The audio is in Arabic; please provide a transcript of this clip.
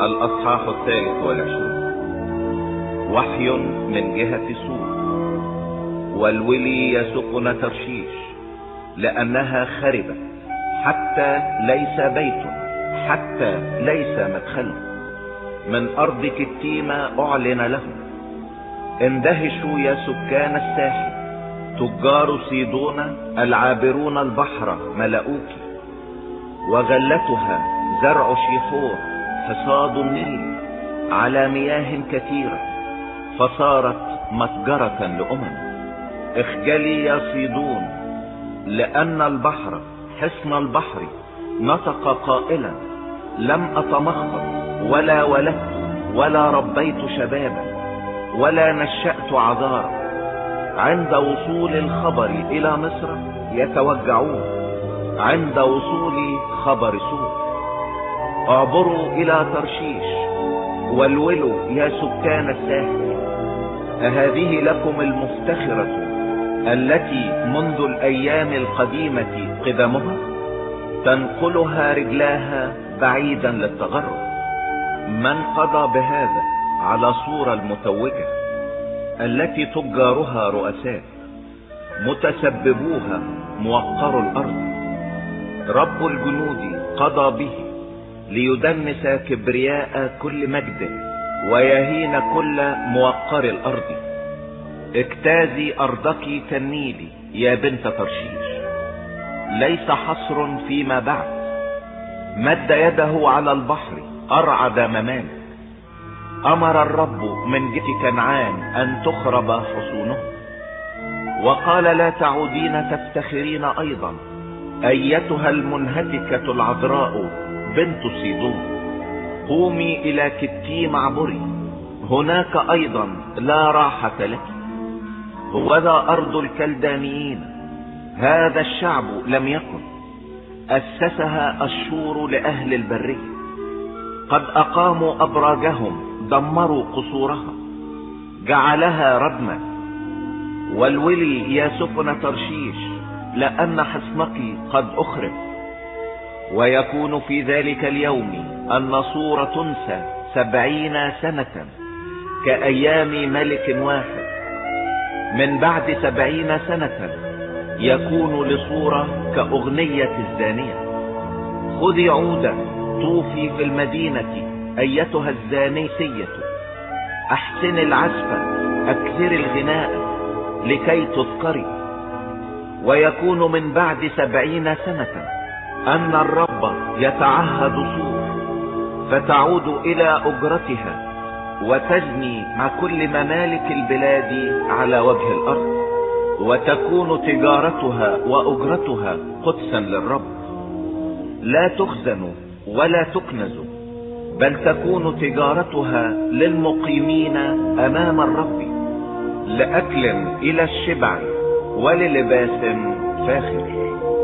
الأصحاح 23. وحي من جهة سور. والولي يسكن ترشيش لأنها خربت، حتى ليس بيت، حتى ليس مدخل. من أرض كتيمة أعلن لهم. اندهشوا يا سكان الساحل، تجار صيدون العابرون البحر ملؤوك. وغلتها زرع شيحور، حصاد النيل على مياه كثيرة، فصارت متجرة لأمم. اخجلي يا صيدون، لأن البحر حصن البحر نطق قائلا: لم أتمخض ولا ولدت ولا ربيت شبابا ولا نشأت عذارا. عند وصول الخبر إلى مصر يتوجعون، عند وصول خبر سوء. اعبروا إلى ترشيش والولوا يا سكان الساحل. أهذه لكم المفتخرة التي منذ الأيام القديمة قدمها؟ تنقلها رجلاها بعيدا للتغرب. من قضى بهذا على صورة المتوجة التي تجارها رؤساء، متسببوها موقر الأرض؟ رب الجنود قضى به ليدنس كبرياء كل مجد ويهين كل موقر الأرض. اجتازي أرضك كالنيل يا بنت ترشيش، ليس حصر فيما بعد. مد يده على البحر أرعد ممالك. أمر الرب من جهة كنعان أن تخرب حصونه، وقال: لا تعودين تفتخرين أيضا أيتها المنهتكة العذراء بنت صيدون. قومي إلى كتيم عبري، هناك أيضا لا راحة لك. هوذا أرض الكلدانيين، هذا الشعب لم يكن، أسسها أشور لأهل البرية. قد أقاموا أبراجهم، دمروا قصورها، جعلها ردما. والولي يا سكن ترشيش، لأن حصنك قد أخرب. ويكون في ذلك اليوم أن صورة تنسى 70 سنة كأيام ملك واحد. من بعد 70 سنة يكون لصورة كأغنية الزانية. خذي عودا طوفي في المدينة أيتها الزانيسية، أحسن العزف أكثر الغناء لكي تذكري. ويكون من بعد 70 سنة أن الرب يتعهد صور، فتعود إلى أجرتها وتزني مع كل ممالك البلاد على وجه الأرض، وتكون تجارتها وأجرتها قدسا للرب. لا تخزن ولا تكنز، بل تكون تجارتها للمقيمين أمام الرب، لأكل إلى الشبع وللباس فاخر.